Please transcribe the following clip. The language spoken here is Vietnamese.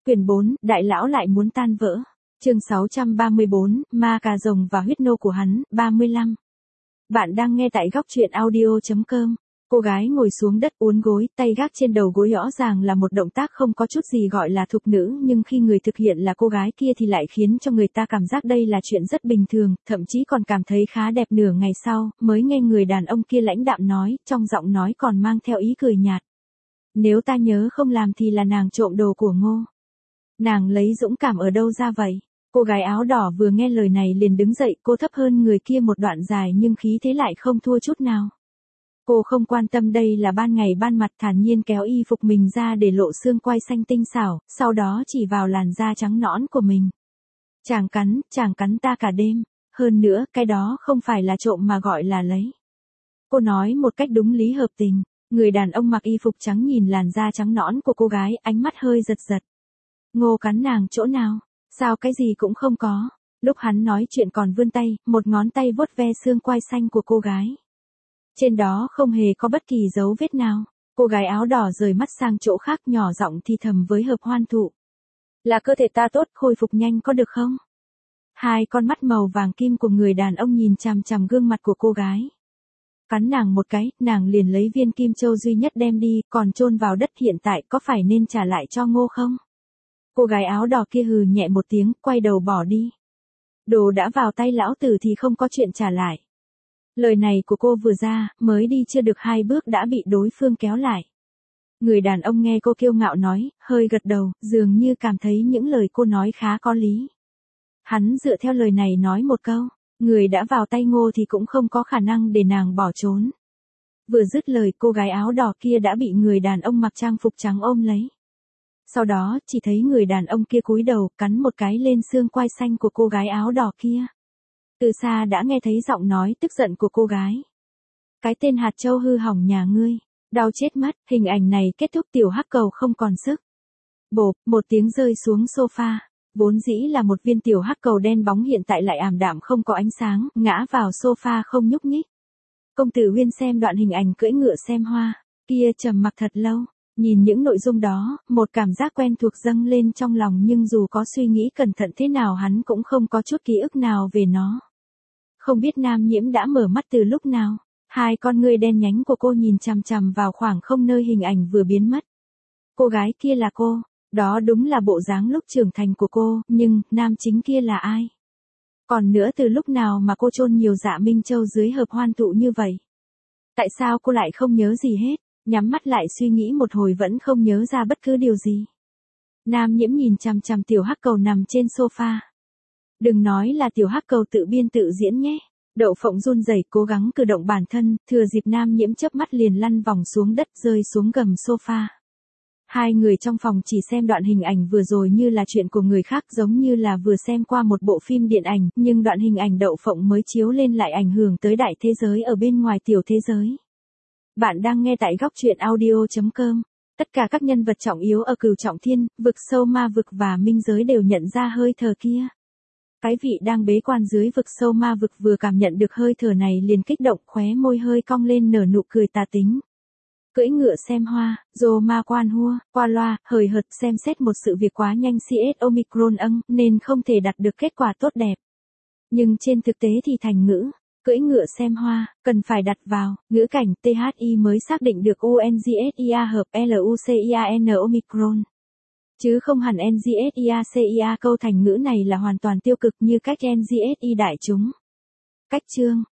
Quyển 4, Đại lão lại muốn tan vỡ. Chương 634, Ma cà rồng và huyết nô của hắn, 35. Bạn đang nghe tại góc truyện audio.com. Cô gái ngồi xuống đất uốn gối, tay gác trên đầu gối rõ ràng là một động tác không có chút gì gọi là thục nữ, nhưng khi người thực hiện là cô gái kia thì lại khiến cho người ta cảm giác đây là chuyện rất bình thường, thậm chí còn cảm thấy khá đẹp. Nửa ngày sau, mới nghe người đàn ông kia lãnh đạm nói, trong giọng nói còn mang theo ý cười nhạt. Nếu ta nhớ không làm thì là nàng trộm đồ của Ngô. Nàng lấy dũng cảm ở đâu ra vậy? Cô gái áo đỏ vừa nghe lời này liền đứng dậy, cô thấp hơn người kia một đoạn dài nhưng khí thế lại không thua chút nào. Cô không quan tâm đây là ban ngày ban mặt, thản nhiên kéo y phục mình ra để lộ xương quai xanh tinh xảo, sau đó chỉ vào làn da trắng nõn của mình. Chàng cắn ta cả đêm, hơn nữa cái đó không phải là trộm mà gọi là lấy. Cô nói một cách đúng lý hợp tình. Người đàn ông mặc y phục trắng nhìn làn da trắng nõn của cô gái, ánh mắt hơi giật giật. Ngô cắn nàng chỗ nào? Sao cái gì cũng không có? Lúc hắn nói chuyện còn vươn tay, một ngón tay vuốt ve xương quai xanh của cô gái. Trên đó không hề có bất kỳ dấu vết nào. Cô gái áo đỏ rời mắt sang chỗ khác, nhỏ giọng thì thầm với Hợp Hoan Thụ. Là cơ thể ta tốt, khôi phục nhanh có được không? Hai con mắt màu vàng kim của người đàn ông nhìn chằm chằm gương mặt của cô gái. Cắn nàng một cái, nàng liền lấy viên kim châu duy nhất đem đi, còn chôn vào đất, hiện tại có phải nên trả lại cho Ngô không? Cô gái áo đỏ kia hừ nhẹ một tiếng, quay đầu bỏ đi. Đồ đã vào tay lão tử thì không có chuyện trả lại. Lời này của cô vừa ra, mới đi chưa được 2 bước đã bị đối phương kéo lại. Người đàn ông nghe cô kiêu ngạo nói, hơi gật đầu, dường như cảm thấy những lời cô nói khá có lý. Hắn dựa theo lời này nói một câu. Người đã vào tay Ngô thì cũng không có khả năng để nàng bỏ trốn. Vừa dứt lời, cô gái áo đỏ kia đã bị người đàn ông mặc trang phục trắng ôm lấy. Sau đó, chỉ thấy người đàn ông kia cúi đầu, cắn một cái lên xương quai xanh của cô gái áo đỏ kia. Từ xa đã nghe thấy giọng nói tức giận của cô gái. Cái tên hạt châu hư hỏng nhà ngươi, đau chết mất. Hình ảnh này kết thúc, tiểu hắc cầu không còn sức. Bộp, một tiếng rơi xuống sofa. Vốn dĩ là một viên tiểu hắc cầu đen bóng hiện tại lại ảm đạm không có ánh sáng, ngã vào sofa không nhúc nhích. Công tử Huyên xem đoạn hình ảnh cưỡi ngựa xem hoa, kia trầm mặc thật lâu, nhìn những nội dung đó, một cảm giác quen thuộc dâng lên trong lòng, nhưng dù có suy nghĩ cẩn thận thế nào hắn cũng không có chút ký ức nào về nó. Không biết Nam Nhiễm đã mở mắt từ lúc nào, hai con ngươi đen nhánh của cô nhìn chằm chằm vào khoảng không nơi hình ảnh vừa biến mất. Cô gái kia là cô. Đó đúng là bộ dáng lúc trưởng thành của cô, nhưng, nam chính kia là ai? Còn nữa, từ lúc nào mà cô chôn nhiều dạ Minh Châu dưới Hợp Hoan Thụ như vậy? Tại sao cô lại không nhớ gì hết? Nhắm mắt lại suy nghĩ một hồi vẫn không nhớ ra bất cứ điều gì. Nam Nhiễm nhìn chằm chằm tiểu hắc cầu nằm trên sofa. Đừng nói là tiểu hắc cầu tự biên tự diễn nhé. Đậu Phộng run rẩy cố gắng cử động bản thân, thừa dịp Nam Nhiễm chớp mắt liền lăn vòng xuống đất, rơi xuống gầm sofa. Hai người trong phòng chỉ xem đoạn hình ảnh vừa rồi như là chuyện của người khác, giống như là vừa xem qua một bộ phim điện ảnh, nhưng đoạn hình ảnh Đậu Phộng mới chiếu lên lại ảnh hưởng tới đại thế giới ở bên ngoài tiểu thế giới. Bạn đang nghe tại góc truyện audio.com. Tất cả các nhân vật trọng yếu ở Cửu Trọng Thiên, vực sâu ma vực và minh giới đều nhận ra hơi thở kia. Cái vị đang bế quan dưới vực sâu ma vực vừa cảm nhận được hơi thở này liền kích động, khóe môi hơi cong lên nở nụ cười tà tính. Cưỡi ngựa xem hoa, dồ ma quan hua, qua loa, hời hợt xem xét một sự việc quá nhanh CS Omicron nên không thể đạt được kết quả tốt đẹp. Nhưng trên thực tế thì thành ngữ, cưỡi ngựa xem hoa, cần phải đặt vào, ngữ cảnh THI mới xác định được UNGSIA hợp LUCIAN Omicron. Chứ không hẳn NGSIA câu thành ngữ này là hoàn toàn tiêu cực như cách NGSI đại chúng. Cách chương,